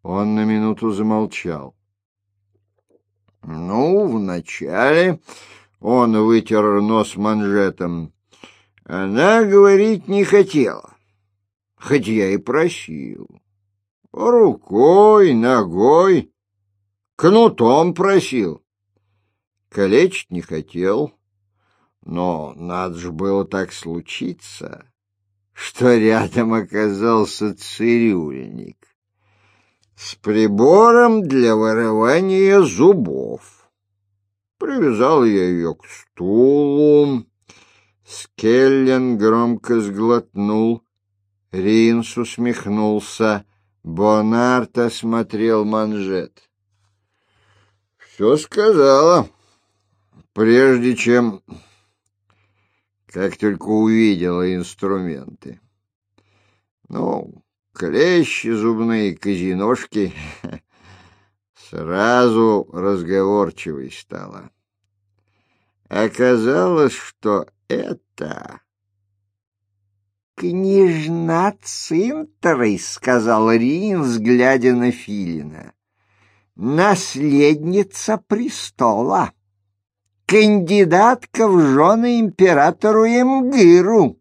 Он на минуту замолчал. Ну, вначале он вытер нос манжетом. Она говорить не хотела, хоть я и просил. Рукой, ногой, кнутом просил. Калечить не хотел, но надо же было так случиться, что рядом оказался цирюльник с прибором для вырывания зубов. Привязал я ее к стулу. Скеллен громко сглотнул. Ринс усмехнулся. Бонарт осмотрел манжет. Все сказала, прежде чем, как только увидела инструменты. Ну, клещи зубные, козиножки. Сразу разговорчивой стала. Оказалось, что это княжна Цинтрой, — сказал Ринс, глядя на Филина. Наследница престола, кандидатка в жены императору Эмгыру.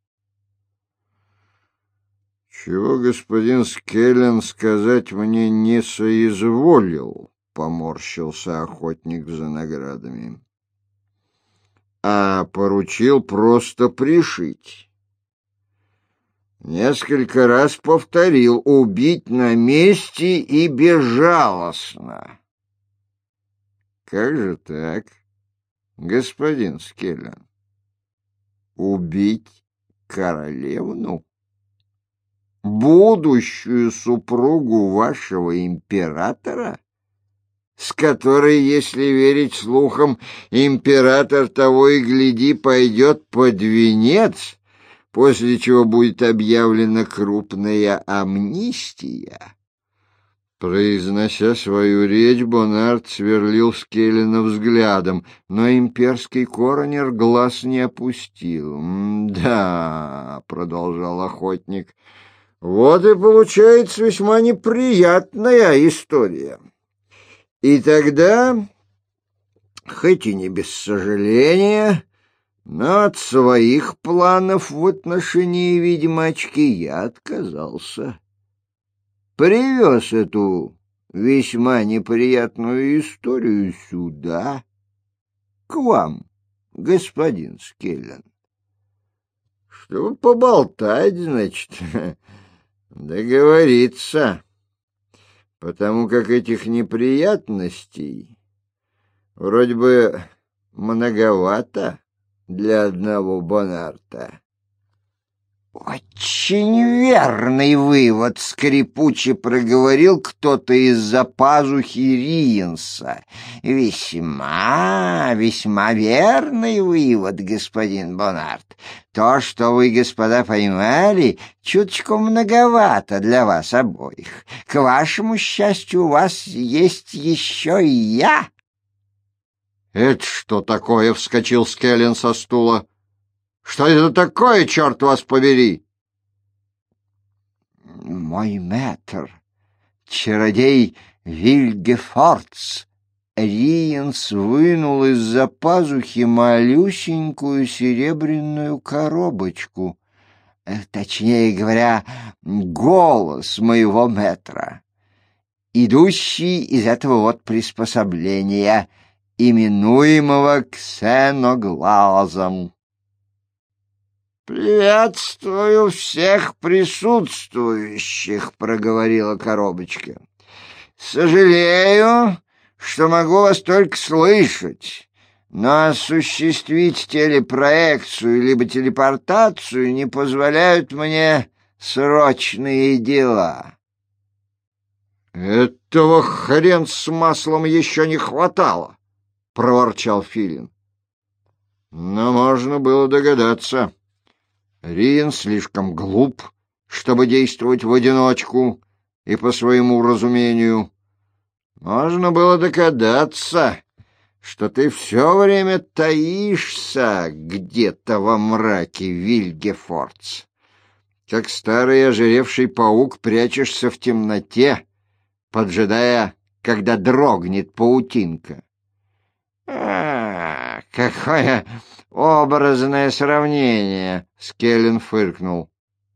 Чего господин Скеллен сказать мне не соизволил, — поморщился охотник за наградами, — а поручил просто пришить. Несколько раз повторил: убить на месте и безжалостно. Как же так, господин Скеллен? Убить королевну? Будущую супругу вашего императора, с которой, если верить слухам, император того и гляди пойдет под венец, после чего будет объявлена крупная амнистия? Произнося свою речь, Бонарт сверлил Скеллена взглядом, но имперский коронер глаз не опустил. «Да», — продолжал охотник, — вот и получается весьма неприятная история. И тогда, хоть и не без сожаления, но от своих планов в отношении ведьмачки я отказался. Привез эту весьма неприятную историю сюда, к вам, господин Скеллен. Чтобы поболтать, значит, договориться, потому как этих неприятностей вроде бы многовато для одного Бонарта. «Очень верный вывод», — скрипуче проговорил кто-то из-за пазухи Ринса. «Весьма, весьма верный вывод, господин Бонарт. То, что вы, господа, поймали, чуточку многовато для вас обоих. К вашему счастью, у вас есть еще и я». «Это что такое?» — вскочил Скеллен со стула. «Что это такое, черт вас побери?» «Мой мэтр, чародей Вильгефордс». Ринс вынул из-за пазухи малюсенькую серебряную коробочку, точнее говоря, голос моего мэтра, идущий из этого вот приспособления, именуемого ксеноглазом. «Приветствую всех присутствующих», — проговорила коробочка. «Сожалею, что могу вас только слышать, но осуществить телепроекцию либо телепортацию не позволяют мне срочные дела». «Этого хрен с маслом еще не хватало», — проворчал Филин. Но можно было догадаться. Рин слишком глуп, чтобы действовать в одиночку и по своему разумению. Можно было догадаться, что ты все время таишься где-то во мраке, Вильгефордс. Как старый ожиревший паук прячешься в темноте, поджидая, когда дрогнет паутинка. Какое образное сравнение!» — Скеллен фыркнул.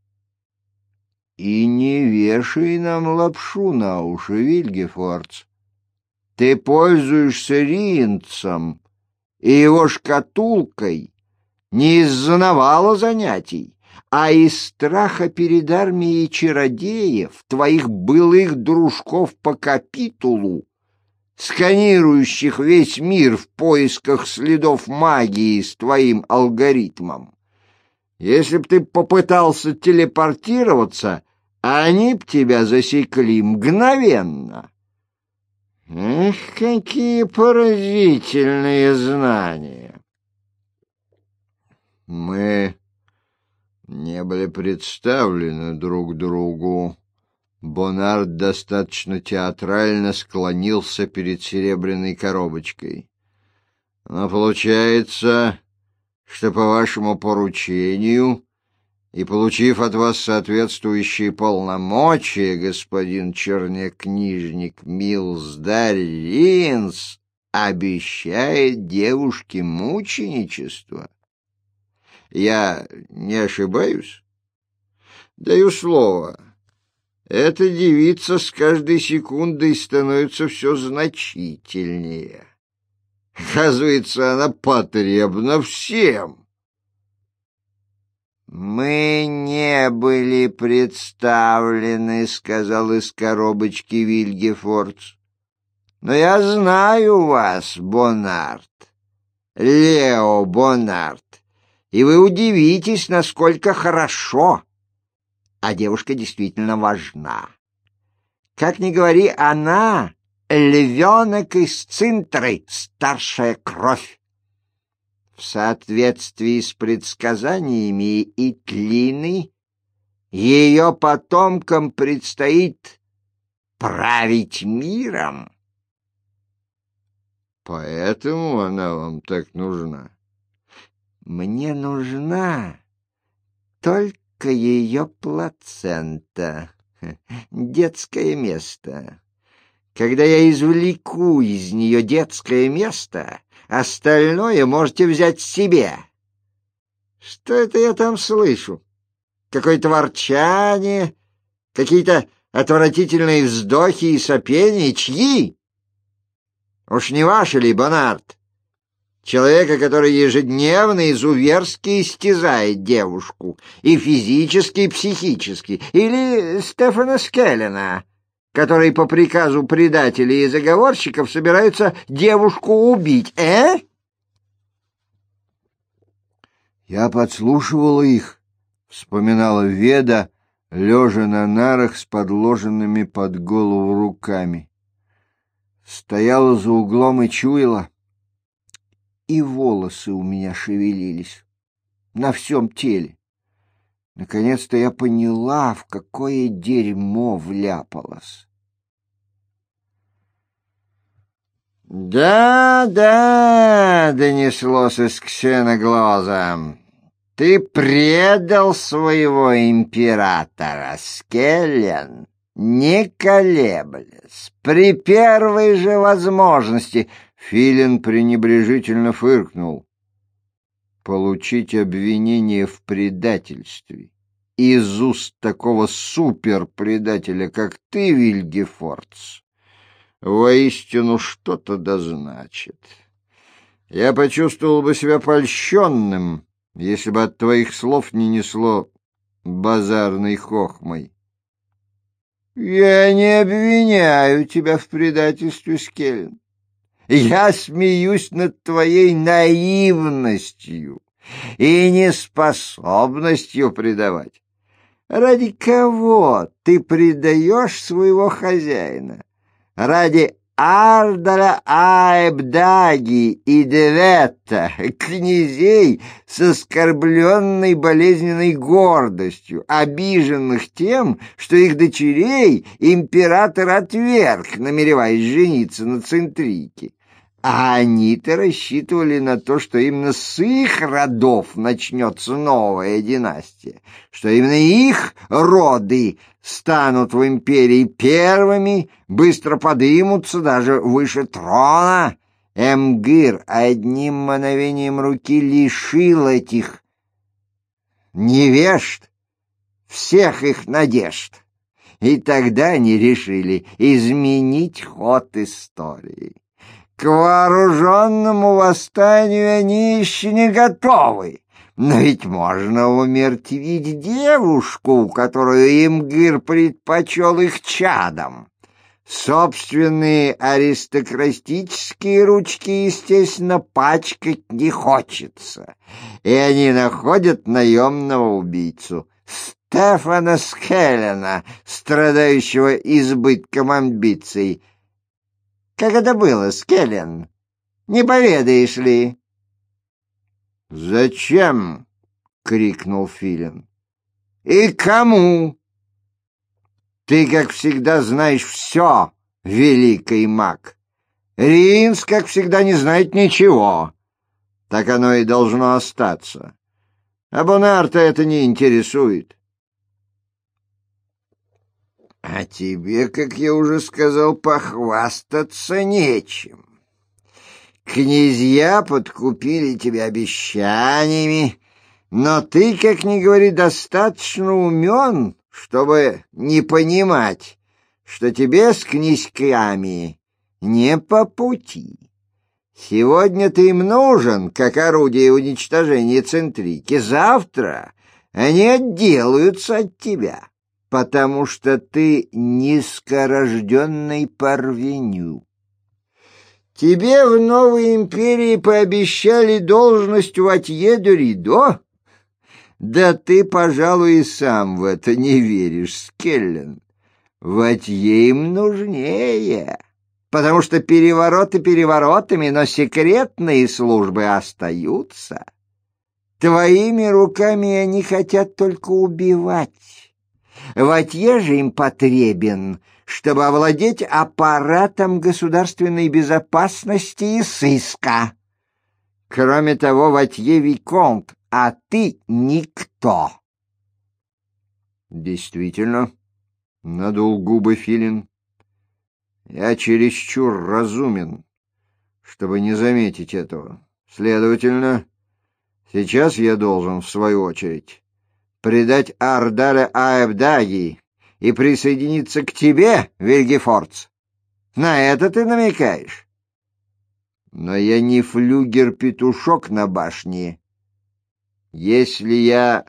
«И не вешай нам лапшу на уши, Вильгефордс. Ты пользуешься ринцем и его шкатулкой не из-за навала занятий, а из страха перед армией чародеев, твоих былых дружков по капитулу, сканирующих весь мир в поисках следов магии с твоим алгоритмом. Если б ты попытался телепортироваться, они б тебя засекли мгновенно». «Эх, какие поразительные знания!» «Мы не были представлены друг другу». Бонард достаточно театрально склонился перед серебряной коробочкой. «Но получается, что по вашему поручению и получив от вас соответствующие полномочия, господин чернокнижник Милздарь Ринс обещает девушке мученичество. Я не ошибаюсь? Даю слово. Эта девица с каждой секундой становится все значительнее. Оказывается, она потребна всем». «Мы не были представлены», — сказал из коробочки Вильгефордс. «Но я знаю вас, Бонард, Лео Бонард, и вы удивитесь, насколько хорошо. А девушка действительно важна. Как ни говори, она львенок из Цинтры, старшая кровь. В соответствии с предсказаниями Итлины, ее потомкам предстоит править миром». «Поэтому она вам так нужна?» «Мне нужна только ее плацента, детское место. Когда я извлеку из нее детское место, остальное можете взять себе». «Что это я там слышу? Какое-то ворчание, какие-то отвратительные вздохи и сопения? Чьи? Уж не ваши ли, Бонард? Человека, который ежедневно изуверски истязает девушку, и физически, и психически? Или Стефана Скеллена, который по приказу предателей и заговорщиков собирается девушку убить, «Я подслушивала их», — вспоминала Веда, лежа на нарах с подложенными под голову руками. Стояла за углом и чуяла, и волосы у меня шевелились на всем теле. Наконец-то я поняла, в какое дерьмо вляпалась. «Да, — донеслось из ксеноглаза, — ты предал своего императора, Скеллен, не колеблясь, при первой же возможности». Филин пренебрежительно фыркнул. «Получить обвинение в предательстве из уст такого суперпредателя, как ты, Вильгефордс, воистину что-то да значит. Я почувствовал бы себя польщенным, если бы от твоих слов не несло базарной хохмой». «Я не обвиняю тебя в предательстве, Скеллен. Я смеюсь над твоей наивностью и неспособностью предавать. Ради кого ты предаешь своего хозяина? Ради Ардаля Аэбдаги и Девета, князей с оскорбленной болезненной гордостью, обиженных тем, что их дочерей император отверг, намереваясь жениться на Центрике. А они-то рассчитывали на то, что именно с их родов начнется новая династия, что именно их роды станут в империи первыми, быстро подымутся даже выше трона. Эмгир одним мановением руки лишил этих невежд всех их надежд. И тогда они решили изменить ход истории. К вооруженному восстанию они еще не готовы. Но ведь можно умертвить девушку, которую Имгир предпочел их чадом. Собственные аристократические ручки, естественно, пачкать не хочется. И они находят наемного убийцу Стефана Скеллена, страдающего избытком амбиций. Как это было, Скеллен? Не поведаешь ли? «Зачем?» — крикнул Филин. «И кому?» «Ты, как всегда, знаешь все, великий маг. Риинс, как всегда, не знает ничего. Так оно и должно остаться. А Бонарта это не интересует». «А тебе, как я уже сказал, похвастаться нечем. Князья подкупили тебя обещаниями, но ты, как ни говори, достаточно умен, чтобы не понимать, что тебе с князьками не по пути. Сегодня ты им нужен, как орудие уничтожения Центрики. Завтра они отделаются от тебя, потому что ты низкорожденный парвеню. Тебе в новой империи пообещали должность Ватье-де-Ридо? Да ты, пожалуй, и сам в это не веришь, Скеллен. Ватье им нужнее, потому что перевороты переворотами, но секретные службы остаются. Твоими руками они хотят только убивать. Ватье же им потребен, чтобы овладеть аппаратом государственной безопасности и сыска. Кроме того, Ватье виконт, а ты никто. Действительно, надул губы Филин. Я чересчур разумен, чтобы не заметить этого. Следовательно, сейчас я должен, в свою очередь, предать Ардаля Аэбдаги и присоединиться к тебе, Вильгефордс. На это ты намекаешь? Но я не флюгер-петушок на башне. Если я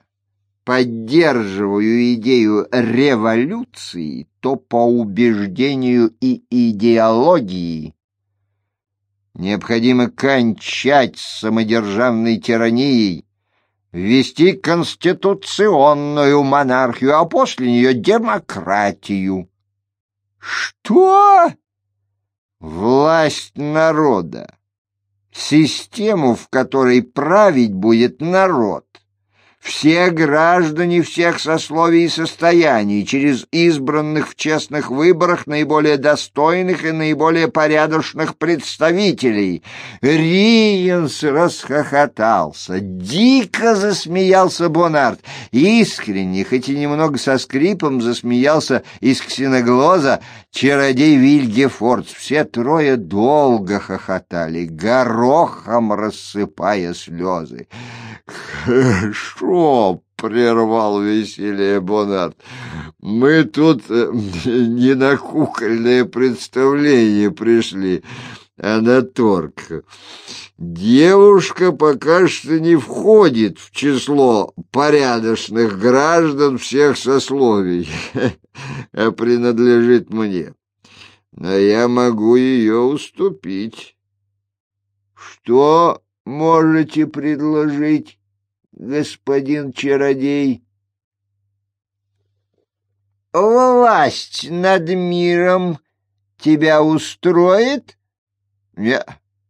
поддерживаю идею революции, то по убеждению и идеологии необходимо кончать с самодержавной тиранией, ввести конституционную монархию, а после нее демократию. Что? Власть народа. Систему, в которой править будет народ. Все граждане всех сословий и состояний, через избранных в честных выборах наиболее достойных и наиболее порядочных представителей. Риенс расхохотался, дико засмеялся Бонарт, искренне, хоть и немного со скрипом, засмеялся из ксеноглоза чародей Вильгефордс. Все трое долго хохотали, горохом рассыпая слезы. «Хорошо», — прервал веселье Бонарт, — «мы тут не на кукольное представление пришли, а на торг. Девушка пока что не входит в число порядочных граждан всех сословий, а принадлежит мне. Но я могу ее уступить. Что можете предложить, господин чародей? Власть над миром тебя устроит? Нет.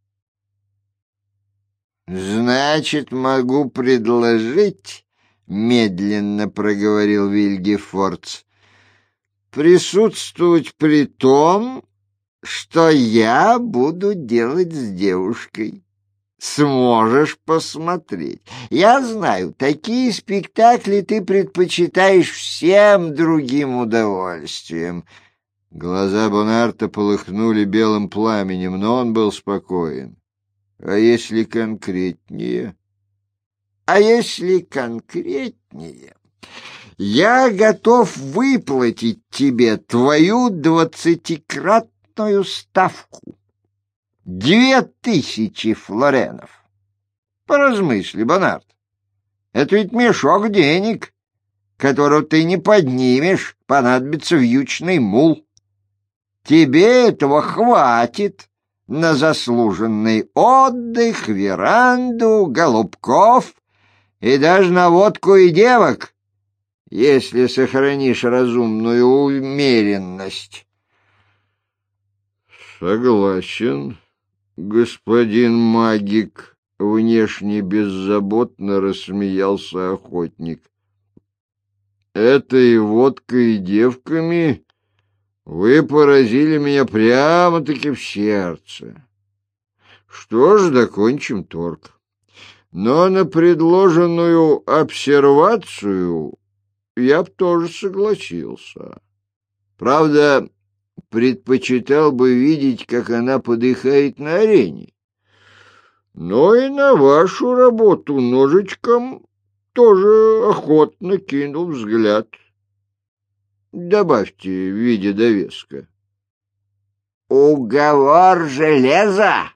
Значит, могу предложить, медленно проговорил Вильгефордс, присутствовать при том, что я буду делать с девушкой. Сможешь посмотреть. Я знаю, такие спектакли ты предпочитаешь всем другим удовольствием. Глаза Бонарта полыхнули белым пламенем, но он был спокоен. А если конкретнее? А если конкретнее? Я готов выплатить тебе твою 20-кратную ставку. 2000 флоренов. Поразмысли, Бонарт. Это ведь мешок денег, которого ты не поднимешь, понадобится вьючный мул. Тебе этого хватит на заслуженный отдых, веранду, голубков и даже на водку и девок, если сохранишь разумную умеренность. Согласен. Господин магик, внешне беззаботно рассмеялся охотник. Этой водкой и девками вы поразили меня прямо-таки в сердце. Что ж, докончим торг. Но на предложенную обсервацию я б тоже согласился. Правда, предпочитал бы видеть, как она подыхает на арене. Но и на вашу работу ножичком тоже охотно кинул взгляд. Добавьте в виде довеска. Уговор железа.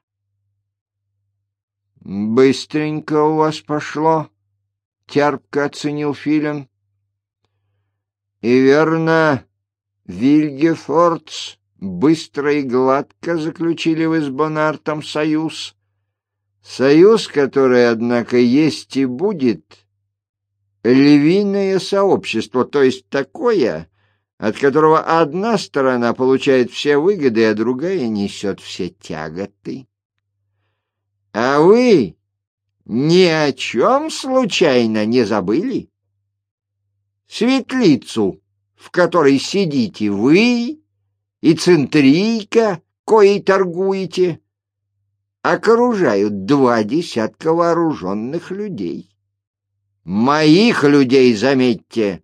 Быстренько у вас пошло, терпко оценил Филин. И верно, Вильгефордс быстро и гладко заключили вы с Бонартом союз. Союз, который, однако, есть и будет львиное сообщество, то есть такое, от которого одна сторона получает все выгоды, а другая несет все тяготы. А вы ни о чем случайно не забыли? Светлицу, в которой сидите вы и центрийка, коей торгуете, окружают 20 вооруженных людей. Моих людей, заметьте.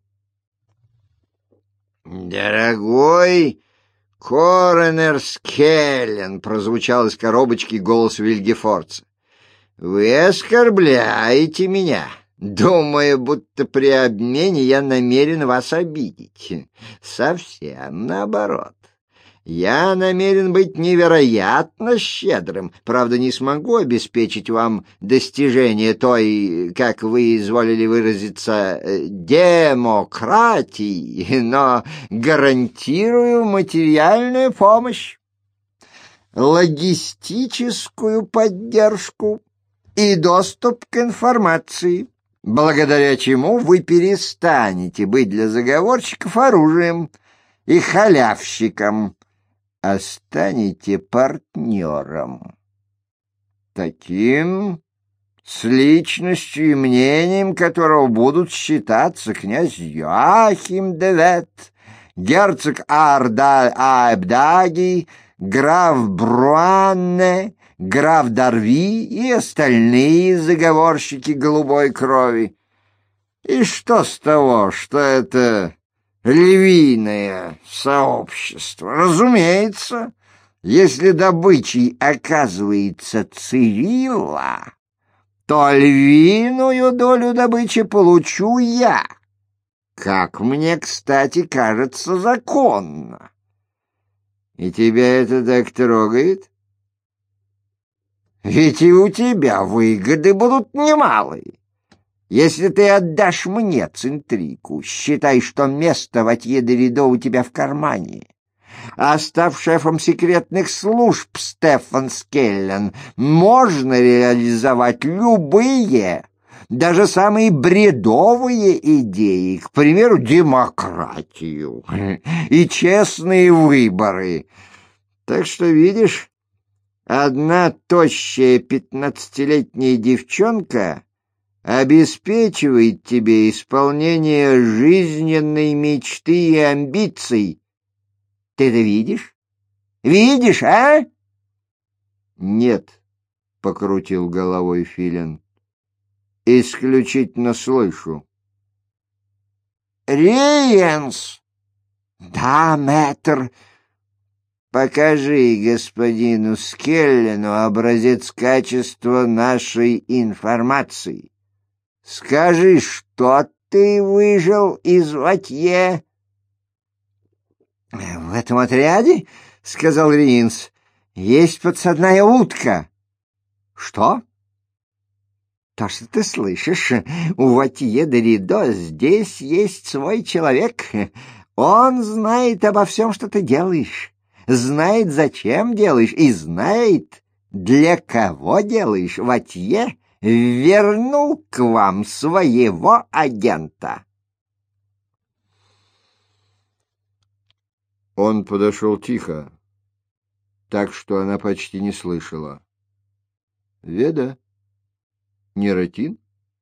Дорогой Коронер Скеллен, прозвучал из коробочки голос Вильгефордса. Вы оскорбляете меня, думая, будто при обмене я намерен вас обидеть. Совсем наоборот. Я намерен быть невероятно щедрым. Правда, не смогу обеспечить вам достижение той, как вы изволили выразиться, демократии, но гарантирую материальную помощь, логистическую поддержку и доступ к информации, благодаря чему вы перестанете быть для заговорщиков оружием и халявщиком, а станете партнером. Таким, с личностью и мнением которого будут считаться князь Йоахим де Вет, герцог Аэбдаги, граф Бруанне, граф Дарви и остальные заговорщики голубой крови. И что с того, что это львиное сообщество? Разумеется, если добычей оказывается Цирилла, то львиную долю добычи получу я, как мне, кстати, кажется, законно. И тебя это так трогает? Ведь и у тебя выгоды будут немалые. Если ты отдашь мне центрику, считай, что место в Атье-де-Ридо у тебя в кармане. А став шефом секретных служб, Стефан Скеллен, можно реализовать любые, даже самые бредовые идеи, к примеру, демократию и честные выборы. Так что, видишь, одна тощая 15-летняя девчонка обеспечивает тебе исполнение жизненной мечты и амбиций. Ты это видишь? Видишь, а? Нет, покрутил головой Филин. Исключительно слышу. Риенс! Да, мэтр. Покажи господину Скеллену образец качества нашей информации. Скажи, что ты выжил из Ватье? В этом отряде, — сказал Риенс, — есть подсадная утка. Что? То, что ты слышишь, у Ватье де Ридо здесь есть свой человек. Он знает обо всем, что ты делаешь, знает, зачем делаешь, и знает, для кого делаешь. Ватье вернул к вам своего агента. Он подошел тихо, так что она почти не слышала. Веда? Нератин?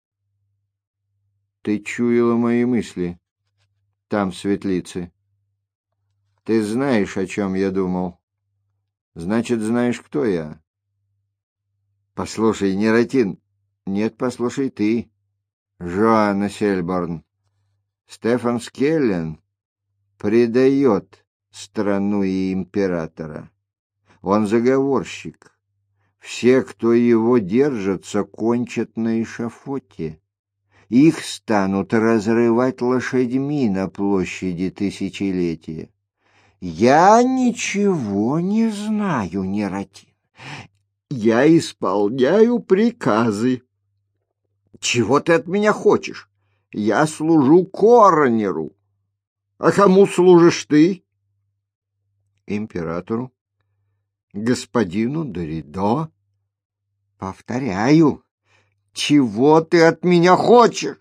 Ты чуяла мои мысли там, в светлице. Ты знаешь, о чем я думал. Значит, знаешь, кто я. Послушай, Нератин. Нет, послушай ты, Жоанна Сельборн. Стефан Скеллен предает страну и императора. Он заговорщик. Все, кто его держатся, кончат на эшафоте. Их станут разрывать лошадьми на площади Тысячелетия. Я ничего не знаю, Нератин. Я исполняю приказы. Чего ты от меня хочешь? Я служу коронеру. А кому служишь ты? Императору. Господину де Ридо. Повторяю, чего ты от меня хочешь?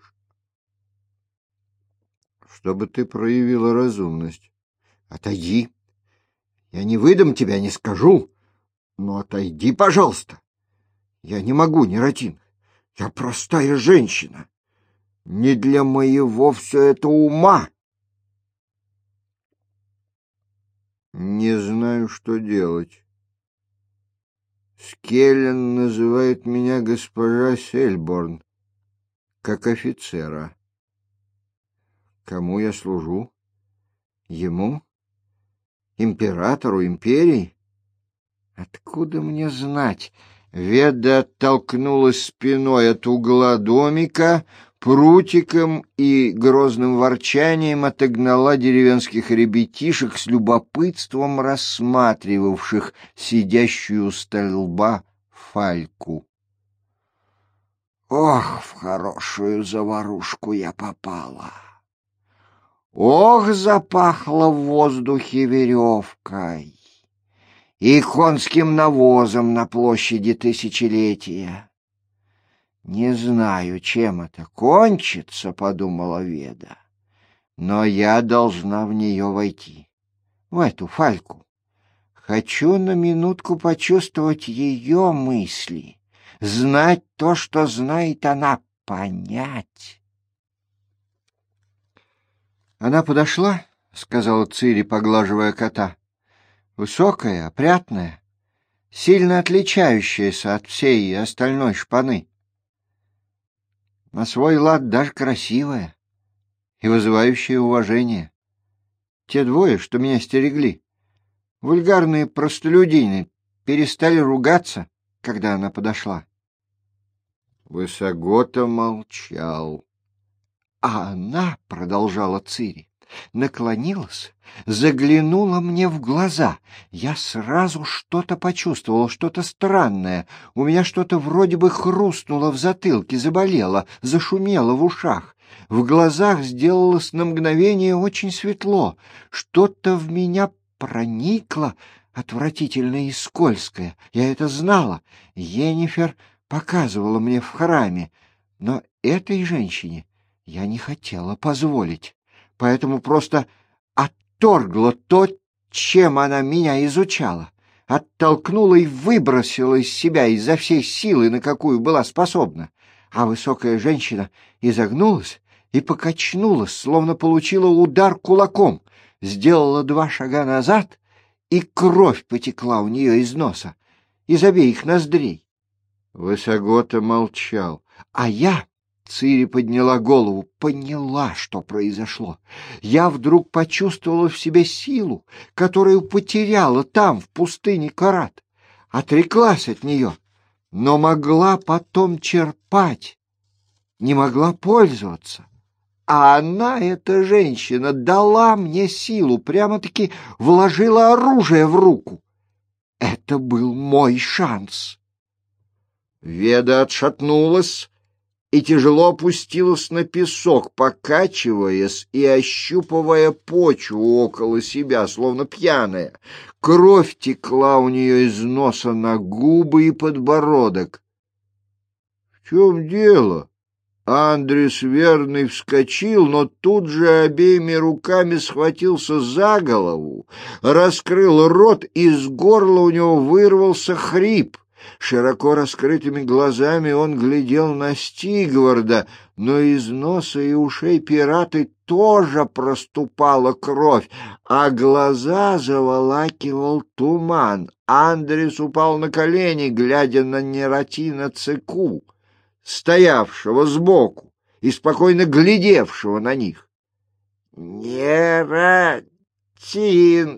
Чтобы ты проявила разумность. Отойди. Я не выдам тебя, не скажу. Но отойди, пожалуйста. Я не могу, Нератин. Я простая женщина. Не для моего все это ума. Не знаю, что делать. Скеллен называет меня госпожа Сельборн, как офицера. Кому я служу? Ему? Императору империи? Откуда мне знать? Веда оттолкнулась спиной от угла домика, прутиком и грозным ворчанием отогнала деревенских ребятишек с любопытством рассматривавших сидящую у столба Фальку. Ох, в хорошую заварушку я попала! Ох, запахло в воздухе веревкой и конским навозом на площади Тысячелетия. Не знаю, чем это кончится, — подумала Веда, — но я должна в нее войти, в эту Фальку. Хочу на минутку почувствовать ее мысли, знать то, что знает она, понять. Она подошла, — сказала Цири, поглаживая кота, — высокая, опрятная, сильно отличающаяся от всей остальной шпаны. На свой лад даже красивая и вызывающая уважение. Те двое, что меня стерегли, вульгарные простолюдины, перестали ругаться, когда она подошла. Высогота молчал. А она, — продолжала Цири, — наклонилась, заглянула мне в глаза. Я сразу что-то почувствовала, что-то странное. У меня что-то вроде бы хрустнуло в затылке, заболело, зашумело в ушах. В глазах сделалось на мгновение очень светло. Что-то в меня проникло, отвратительное и скользкое. Я это знала. Йеннифер показывала мне в храме. Но этой женщине я не хотела позволить, поэтому просто отторгла то, чем она меня изучала, оттолкнула и выбросила из себя изо всей силы, на какую была способна. А высокая женщина изогнулась и покачнулась, словно получила удар кулаком, сделала 2 шага назад и кровь потекла у нее из носа, из обеих ноздрей. Высогота молчал. А я, Цири подняла голову, поняла, что произошло. Я вдруг почувствовала в себе силу, которую потеряла там, в пустыне Карат. Отреклась от нее, но могла потом черпать, не могла пользоваться. А она, эта женщина, дала мне силу, прямо-таки вложила оружие в руку. Это был мой шанс. Веда отшатнулась и тяжело опустилась на песок, покачиваясь и ощупывая почву около себя, словно пьяная. Кровь текла у нее из носа на губы и подбородок. — В чем дело? Андрес Верный вскочил, но тут же обеими руками схватился за голову, раскрыл рот, и из горла у него вырвался хрип. Широко раскрытыми глазами он глядел на Стигварда, но из носа и ушей пираты тоже проступала кровь, а глаза заволакивал туман. Андрес упал на колени, глядя на Нератина Цеку, стоявшего сбоку и спокойно глядевшего на них. — Нератин,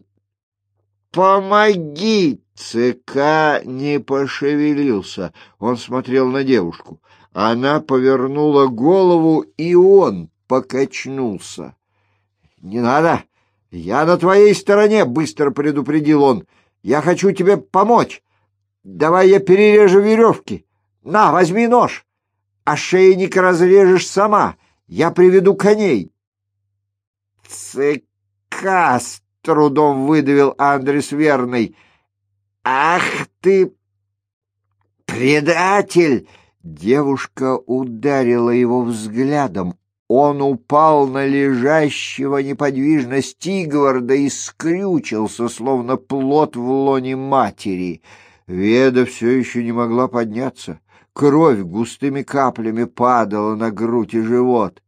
помоги! Цека не пошевелился. Он смотрел на девушку. Она повернула голову, и он покачнулся. — Не надо! Я на твоей стороне! — быстро предупредил он. — Я хочу тебе помочь. Давай я перережу веревки. На, возьми нож. Ошейник разрежешь сама. Я приведу коней. — Цека! — с трудом выдавил Андрес Верный. «Ах ты, предатель!» Девушка ударила его взглядом. Он упал на лежащего неподвижно Стигварда и скрючился, словно плод в лоне матери. Веда все еще не могла подняться. Кровь густыми каплями падала на грудь и живот.